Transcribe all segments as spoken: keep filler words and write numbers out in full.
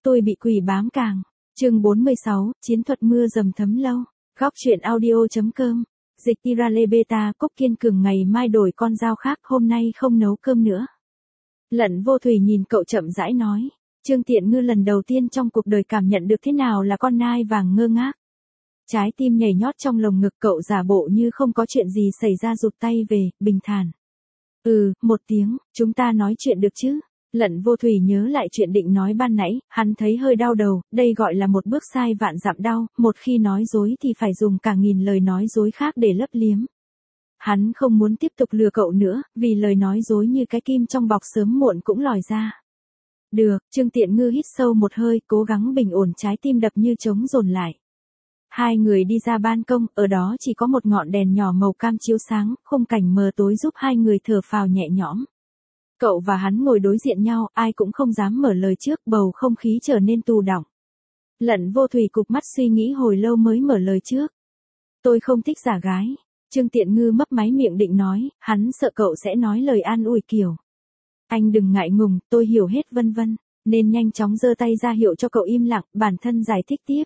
tôi bị quỷ bám càng. Chương bốn mươi sáu, chiến thuật mưa dầm thấm lâu. Góc truyện audio.com. Dịch Tirale Beta Cúc kiên cường ngày mai đổi con dao khác, hôm nay không nấu cơm nữa. Lận Vô Thủy nhìn cậu chậm rãi nói. Trương Tiện Ngư lần đầu tiên trong cuộc đời cảm nhận được thế nào là con nai vàng ngơ ngác. Trái tim nhảy nhót trong lồng ngực, cậu giả bộ như không có chuyện gì xảy ra, rụt tay về, bình thản. Ừ, một tiếng, chúng ta nói chuyện được chứ? Lận Vô Thủy nhớ lại chuyện định nói ban nãy, hắn thấy hơi đau đầu, đây gọi là một bước sai vạn dặm đau, một khi nói dối thì phải dùng cả nghìn lời nói dối khác để lấp liếm. Hắn không muốn tiếp tục lừa cậu nữa, vì lời nói dối như cái kim trong bọc sớm muộn cũng lòi ra. Được, Trương Tiện Ngư hít sâu một hơi, cố gắng bình ổn trái tim đập như trống dồn lại. Hai người đi ra ban công, ở đó chỉ có một ngọn đèn nhỏ màu cam chiếu sáng, khung cảnh mờ tối giúp hai người thở phào nhẹ nhõm. Cậu và hắn ngồi đối diện nhau, ai cũng không dám mở lời trước, bầu không khí trở nên tù đọng. Lận Vô Thủy cụp mắt suy nghĩ hồi lâu mới mở lời trước. Tôi không thích giả gái. Trương Tiện Ngư mấp máy miệng định nói, hắn sợ cậu sẽ nói lời an ủi kiểu. Anh đừng ngại ngùng, tôi hiểu hết vân vân, nên nhanh chóng giơ tay ra hiệu cho cậu im lặng, bản thân giải thích tiếp.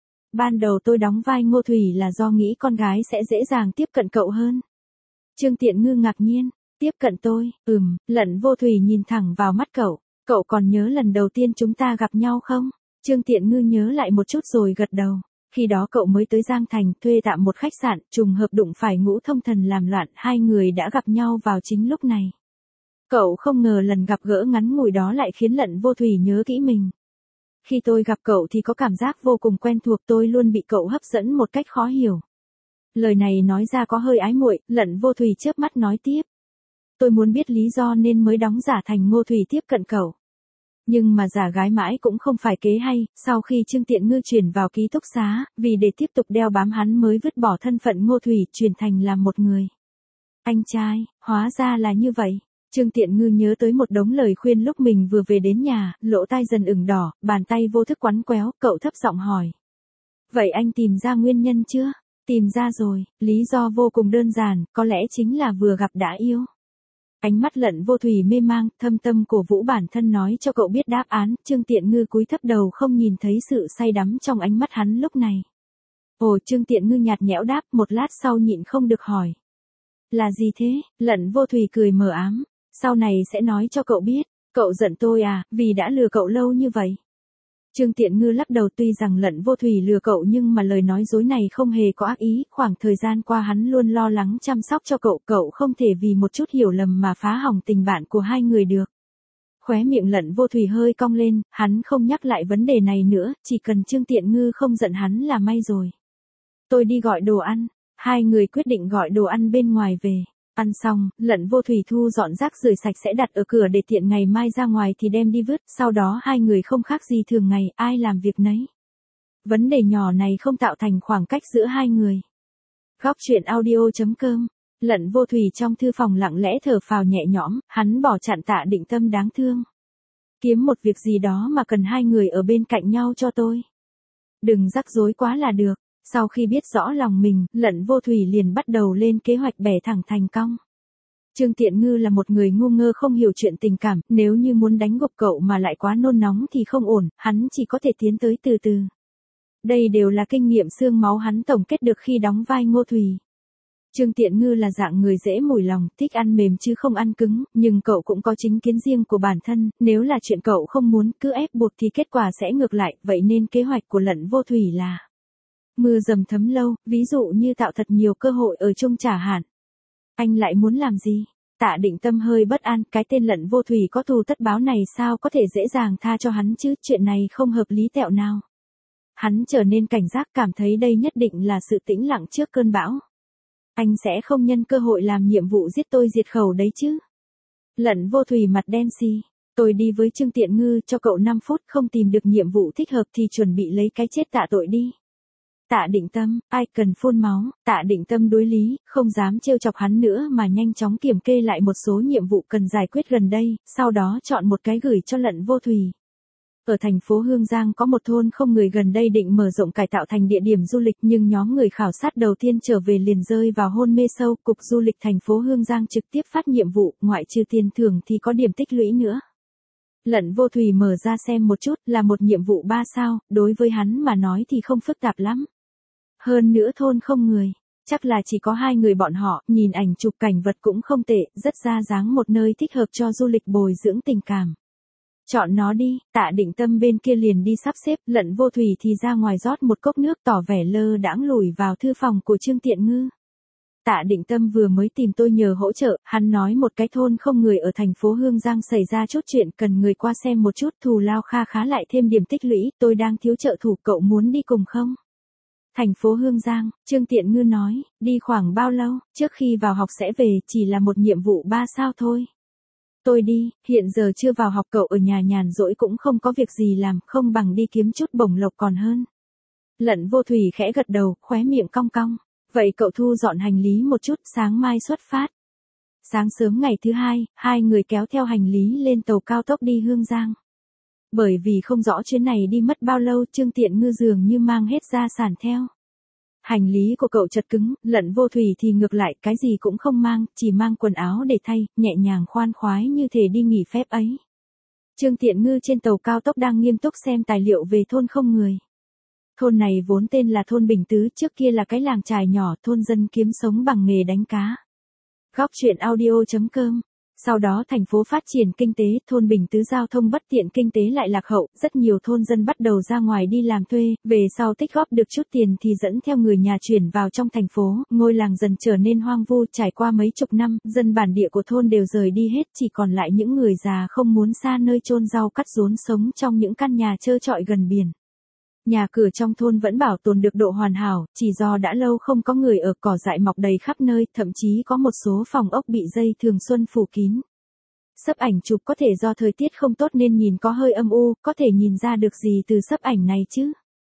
Ban đầu tôi đóng vai Ngô Thủy là do nghĩ con gái sẽ dễ dàng tiếp cận cậu hơn. Trương Tiện Ngư ngạc nhiên, tiếp cận tôi, ừm, Lận Vô Thủy nhìn thẳng vào mắt cậu, cậu còn nhớ lần đầu tiên chúng ta gặp nhau không? Trương Tiện Ngư nhớ lại một chút rồi gật đầu, khi đó cậu mới tới Giang Thành thuê tạm một khách sạn, trùng hợp đụng phải Ngũ Thông Thần làm loạn, hai người đã gặp nhau vào chính lúc này. Cậu không ngờ lần gặp gỡ ngắn ngủi đó lại khiến Lận Vô Thủy nhớ kỹ mình. Khi tôi gặp cậu thì có cảm giác vô cùng quen thuộc, tôi luôn bị cậu hấp dẫn một cách khó hiểu. Lời này nói ra có hơi ái muội, Lận Vô Thủy chớp mắt nói tiếp. Tôi muốn biết lý do nên mới đóng giả thành Ngô Thủy tiếp cận cậu. Nhưng mà giả gái mãi cũng không phải kế hay, sau khi Trương Tiện Ngư chuyển vào ký túc xá, vì để tiếp tục đeo bám hắn mới vứt bỏ thân phận Ngô Thủy, chuyển thành làm một người. Anh trai, hóa ra là như vậy. Trương Tiện Ngư nhớ tới một đống lời khuyên lúc mình vừa về đến nhà, lỗ tai dần ửng đỏ, bàn tay vô thức quắn quéo, cậu thấp giọng hỏi. Vậy anh tìm ra nguyên nhân chưa? Tìm ra rồi, lý do vô cùng đơn giản, có lẽ chính là vừa gặp đã yêu. Ánh mắt Lận Vô Thủy mê mang, thâm tâm cổ vũ bản thân nói cho cậu biết đáp án, Trương Tiện Ngư cúi thấp đầu không nhìn thấy sự say đắm trong ánh mắt hắn lúc này. Ồ, Trương Tiện Ngư nhạt nhẽo đáp, một lát sau nhịn không được hỏi. Là gì thế? Lận Vô Thủy cười mờ ám. Sau này sẽ nói cho cậu biết, cậu giận tôi à, vì đã lừa cậu lâu như vậy. Trương Tiện Ngư lắc đầu, tuy rằng Lận Vô Thủy lừa cậu nhưng mà lời nói dối này không hề có ác ý, khoảng thời gian qua hắn luôn lo lắng chăm sóc cho cậu, cậu không thể vì một chút hiểu lầm mà phá hỏng tình bạn của hai người được. Khóe miệng Lận Vô Thủy hơi cong lên, hắn không nhắc lại vấn đề này nữa, chỉ cần Trương Tiện Ngư không giận hắn là may rồi. Tôi đi gọi đồ ăn, hai người quyết định gọi đồ ăn bên ngoài về. Ăn xong, Lận Vô Thủy thu dọn rác rưởi sạch sẽ đặt ở cửa để tiện ngày mai ra ngoài thì đem đi vứt, sau đó hai người không khác gì thường ngày, ai làm việc nấy. Vấn đề nhỏ này không tạo thành khoảng cách giữa hai người. Góc truyện audio.com. Lận Vô Thủy trong thư phòng lặng lẽ thở phào nhẹ nhõm, hắn bỏ chặn Tạ Định Tâm đáng thương. Kiếm một việc gì đó mà cần hai người ở bên cạnh nhau cho tôi. Đừng rắc rối quá là được. Sau khi biết rõ lòng mình, Lận Vô Thủy liền bắt đầu lên kế hoạch bẻ thẳng thành cong. Trương Tiện Ngư là một người ngu ngơ không hiểu chuyện tình cảm, nếu như muốn đánh gục cậu mà lại quá nôn nóng thì không ổn, hắn chỉ có thể tiến tới từ từ. Đây đều là kinh nghiệm xương máu hắn tổng kết được khi đóng vai Ngô Thủy. Trương Tiện Ngư là dạng người dễ mủi lòng, thích ăn mềm chứ không ăn cứng, nhưng cậu cũng có chính kiến riêng của bản thân, nếu là chuyện cậu không muốn cứ ép buộc thì kết quả sẽ ngược lại, vậy nên kế hoạch của Lận Vô Thủy là mưa dầm thấm lâu, ví dụ như tạo thật nhiều cơ hội ở chung chả hạn. Anh lại muốn làm gì? Tạ Định Tâm hơi bất an, cái tên Lận Vô Thủy có thù tất báo này sao có thể dễ dàng tha cho hắn chứ, chuyện này không hợp lý tẹo nào. Hắn trở nên cảnh giác, cảm thấy đây nhất định là sự tĩnh lặng trước cơn bão. Anh sẽ không nhân cơ hội làm nhiệm vụ giết tôi diệt khẩu đấy chứ. Lận Vô Thủy mặt đen xì. Tôi đi với Trương Tiện Ngư, cho cậu năm phút, không tìm được nhiệm vụ thích hợp thì chuẩn bị lấy cái chết tạ tội đi. Tạ Định Tâm, ai cần phun máu, Tạ Định Tâm đối lý, không dám trêu chọc hắn nữa mà nhanh chóng kiểm kê lại một số nhiệm vụ cần giải quyết gần đây, sau đó chọn một cái gửi cho Lận Vô Thủy. Ở thành phố Hương Giang có một thôn không người gần đây định mở rộng cải tạo thành địa điểm du lịch, nhưng nhóm người khảo sát đầu tiên trở về liền rơi vào hôn mê sâu. Cục du lịch thành phố Hương Giang trực tiếp phát nhiệm vụ, ngoại trừ tiền thưởng thì có điểm tích lũy nữa. Lận Vô Thùy mở ra xem một chút, là một nhiệm vụ ba sao, đối với hắn mà nói thì không phức tạp lắm. Hơn nữa thôn không người, chắc là chỉ có hai người bọn họ, nhìn ảnh chụp cảnh vật cũng không tệ, rất ra dáng một nơi thích hợp cho du lịch bồi dưỡng tình cảm. Chọn nó đi, Tạ Định Tâm bên kia liền đi sắp xếp, Lận Vô Thùy thì ra ngoài rót một cốc nước tỏ vẻ lơ đãng lùi vào thư phòng của Trương Tiện Ngư. Tạ Định Tâm vừa mới tìm tôi nhờ hỗ trợ, hắn nói một cái thôn không người ở thành phố Hương Giang xảy ra chút chuyện cần người qua xem một chút, thù lao kha khá lại thêm điểm tích lũy, tôi đang thiếu trợ thủ, cậu muốn đi cùng không? Thành phố Hương Giang, Trương Tiện Ngư nói, đi khoảng bao lâu, trước khi vào học sẽ về, chỉ là một nhiệm vụ ba sao thôi. Tôi đi, hiện giờ chưa vào học, cậu ở nhà nhàn rỗi cũng không có việc gì làm, không bằng đi kiếm chút bổng lộc còn hơn. Lận Vô Thùy khẽ gật đầu, khóe miệng cong cong. Vậy cậu thu dọn hành lý một chút, sáng mai xuất phát. Sáng sớm ngày thứ hai, hai người kéo theo hành lý lên tàu cao tốc đi Hương Giang. Bởi vì không rõ chuyến này đi mất bao lâu, Trương Tiện Ngư dường như mang hết gia sản theo. Hành lý của cậu chật cứng, Lận Vô Thùy thì ngược lại, cái gì cũng không mang, chỉ mang quần áo để thay, nhẹ nhàng khoan khoái như thể đi nghỉ phép ấy. Trương Tiện Ngư trên tàu cao tốc đang nghiêm túc xem tài liệu về thôn không người. Thôn này vốn tên là thôn Bình Tứ, trước kia là cái làng chài nhỏ, thôn dân kiếm sống bằng nghề đánh cá. Góc truyện audio chấm com. Sau đó thành phố phát triển kinh tế, thôn Bình Tứ giao thông bất tiện, kinh tế lại lạc hậu, rất nhiều thôn dân bắt đầu ra ngoài đi làm thuê, về sau tích góp được chút tiền thì dẫn theo người nhà chuyển vào trong thành phố, ngôi làng dần trở nên hoang vu, trải qua mấy chục năm, dân bản địa của thôn đều rời đi hết, chỉ còn lại những người già không muốn xa nơi chôn rau cắt rốn sống trong những căn nhà trơ trọi gần biển. Nhà cửa trong thôn vẫn bảo tồn được độ hoàn hảo, chỉ do đã lâu không có người ở, cỏ dại mọc đầy khắp nơi, thậm chí có một số phòng ốc bị dây thường xuân phủ kín. Xấp ảnh chụp có thể do thời tiết không tốt nên nhìn có hơi âm u, có thể nhìn ra được gì từ xấp ảnh này chứ?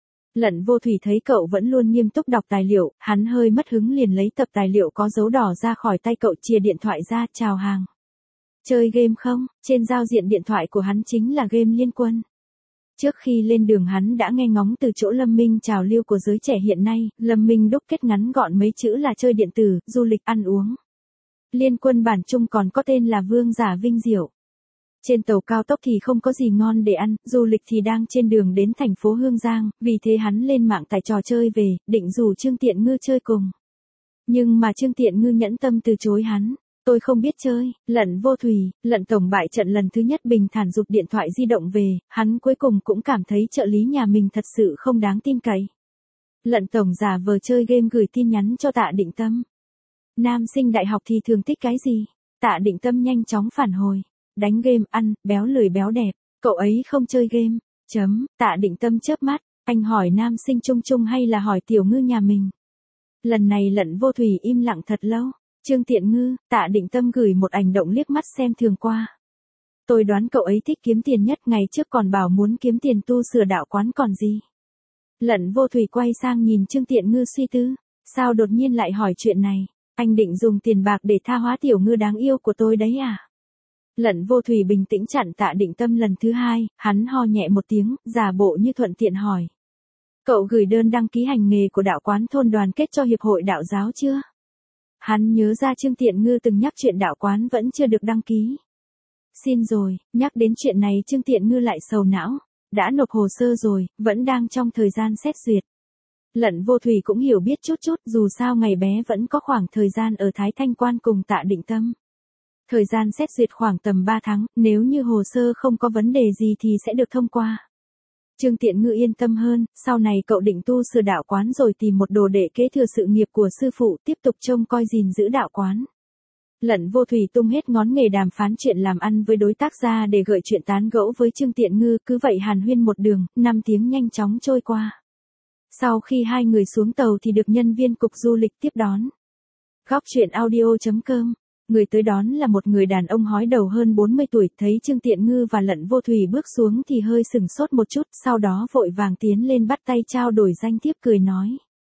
Lận Vô Thùy thấy cậu vẫn luôn nghiêm túc đọc tài liệu, hắn hơi mất hứng liền lấy tập tài liệu có dấu đỏ ra khỏi tay cậu, chìa điện thoại ra, chào hàng. Chơi game không? Trên giao diện điện thoại của hắn chính là game Liên Quân. Trước khi lên đường hắn đã nghe ngóng từ chỗ Lâm Minh trào lưu của giới trẻ hiện nay, Lâm Minh đúc kết ngắn gọn mấy chữ là chơi điện tử, du lịch, ăn uống. Liên Quân bản chung còn có tên là Vương Giả Vinh Diệu. Trên tàu cao tốc thì không có gì ngon để ăn, du lịch thì đang trên đường đến thành phố Hương Giang, vì thế hắn lên mạng tải trò chơi về, định rủ Trương Tiện Ngư chơi cùng. Nhưng mà Trương Tiện Ngư nhẫn tâm từ chối hắn. Tôi không biết chơi, Lận Vô Thùy, Lận tổng bại trận lần thứ nhất bình thản giục điện thoại di động về, hắn cuối cùng cũng cảm thấy trợ lý nhà mình thật sự không đáng tin cậy. Lận tổng giả vờ chơi game gửi tin nhắn cho Tạ Định Tâm. Nam sinh đại học thì thường thích cái gì? Tạ Định Tâm nhanh chóng phản hồi. Đánh game, ăn, béo lười béo đẹp, cậu ấy không chơi game. Chấm, Tạ Định Tâm chớp mắt, anh hỏi nam sinh chung chung hay là hỏi tiểu ngư nhà mình? Lần này Lận Vô Thùy im lặng thật lâu. Trương Tiện Ngư, Tạ Định Tâm gửi một ảnh động liếc mắt xem thường qua. Tôi đoán cậu ấy thích kiếm tiền nhất, ngày trước còn bảo muốn kiếm tiền tu sửa đạo quán còn gì. Lận Vô Thùy quay sang nhìn Trương Tiện Ngư suy tư, sao đột nhiên lại hỏi chuyện này, anh định dùng tiền bạc để tha hóa tiểu ngư đáng yêu của tôi đấy à? Lận Vô Thùy bình tĩnh chặn Tạ Định Tâm lần thứ hai, hắn ho nhẹ một tiếng, giả bộ như thuận tiện hỏi. Cậu gửi đơn đăng ký hành nghề của đạo quán thôn Đoàn Kết cho Hiệp hội Đạo giáo chưa? Hắn nhớ ra Trương Tiện Ngư từng nhắc chuyện đạo quán vẫn chưa được đăng ký. Xin rồi, nhắc đến chuyện này Trương Tiện Ngư lại sầu não. Đã nộp hồ sơ rồi, vẫn đang trong thời gian xét duyệt. Lận Vô Thùy cũng hiểu biết chút chút, dù sao ngày bé vẫn có khoảng thời gian ở Thái Thanh Quan cùng Tạ Định Tâm. Thời gian xét duyệt khoảng tầm ba tháng, nếu như hồ sơ không có vấn đề gì thì sẽ được thông qua. Trương Tiện Ngư yên tâm hơn, sau này cậu định tu sửa đạo quán rồi tìm một đồ đệ kế thừa sự nghiệp của sư phụ, tiếp tục trông coi gìn giữ đạo quán. Lận Vô Thùy tung hết ngón nghề đàm phán chuyện làm ăn với đối tác ra để gợi chuyện tán gẫu với Trương Tiện Ngư, cứ vậy hàn huyên một đường, năm tiếng nhanh chóng trôi qua. Sau khi hai người xuống tàu thì được nhân viên cục du lịch tiếp đón. Góc truyện audio chấm com. Người tới đón là một người đàn ông hói đầu hơn bốn mươi tuổi, thấy Trương Tiện Ngư và Lận Vô Thùy bước xuống thì hơi sừng sốt một chút, sau đó vội vàng tiến lên bắt tay trao đổi danh thiếp, cười nói.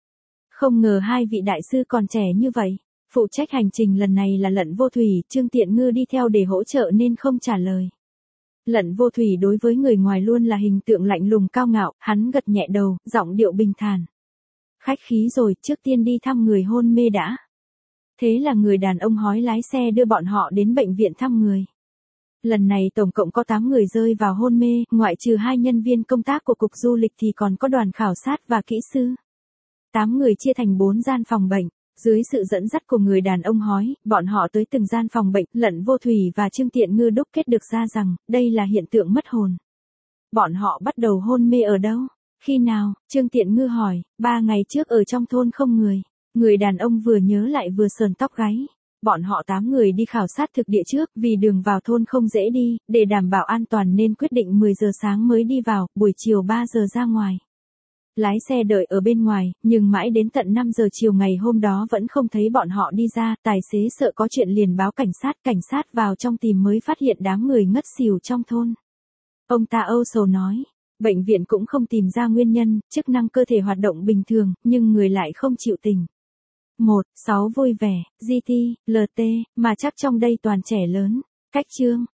Không ngờ hai vị đại sư còn trẻ như vậy. Phụ trách hành trình lần này là Lận Vô Thùy, Trương Tiện Ngư đi theo để hỗ trợ nên không trả lời. Lận Vô Thùy đối với người ngoài luôn là hình tượng lạnh lùng cao ngạo, hắn gật nhẹ đầu, giọng điệu bình thản. Khách khí rồi, trước tiên đi thăm người hôn mê đã. Thế là người đàn ông hói lái xe đưa bọn họ đến bệnh viện thăm người. Lần này tổng cộng có tám người rơi vào hôn mê, ngoại trừ hai nhân viên công tác của cục du lịch thì còn có đoàn khảo sát và kỹ sư. tám người chia thành bốn gian phòng bệnh. Dưới sự dẫn dắt của người đàn ông hói, bọn họ tới từng gian phòng bệnh, Lận Vô Thủy và Trương Tiện Ngư đúc kết được ra rằng, đây là hiện tượng mất hồn. Bọn họ bắt đầu hôn mê ở đâu? Khi nào? Trương Tiện Ngư hỏi. Ba ngày trước ở trong thôn không người. Người đàn ông vừa nhớ lại vừa sờn tóc gáy. Bọn họ tám người đi khảo sát thực địa trước, vì đường vào thôn không dễ đi, để đảm bảo an toàn nên quyết định mười giờ sáng mới đi vào, buổi chiều ba giờ ra ngoài. Lái xe đợi ở bên ngoài, nhưng mãi đến tận năm giờ chiều ngày hôm đó vẫn không thấy bọn họ đi ra, tài xế sợ có chuyện liền báo cảnh sát, cảnh sát vào trong tìm mới phát hiện đám người ngất xỉu trong thôn. Ông ta âu sầu nói, bệnh viện cũng không tìm ra nguyên nhân, chức năng cơ thể hoạt động bình thường, nhưng người lại không chịu tỉnh. một. sáu vui vẻ, giê tê, lờ tê, mà chắc trong đây toàn trẻ lớn. Cách chương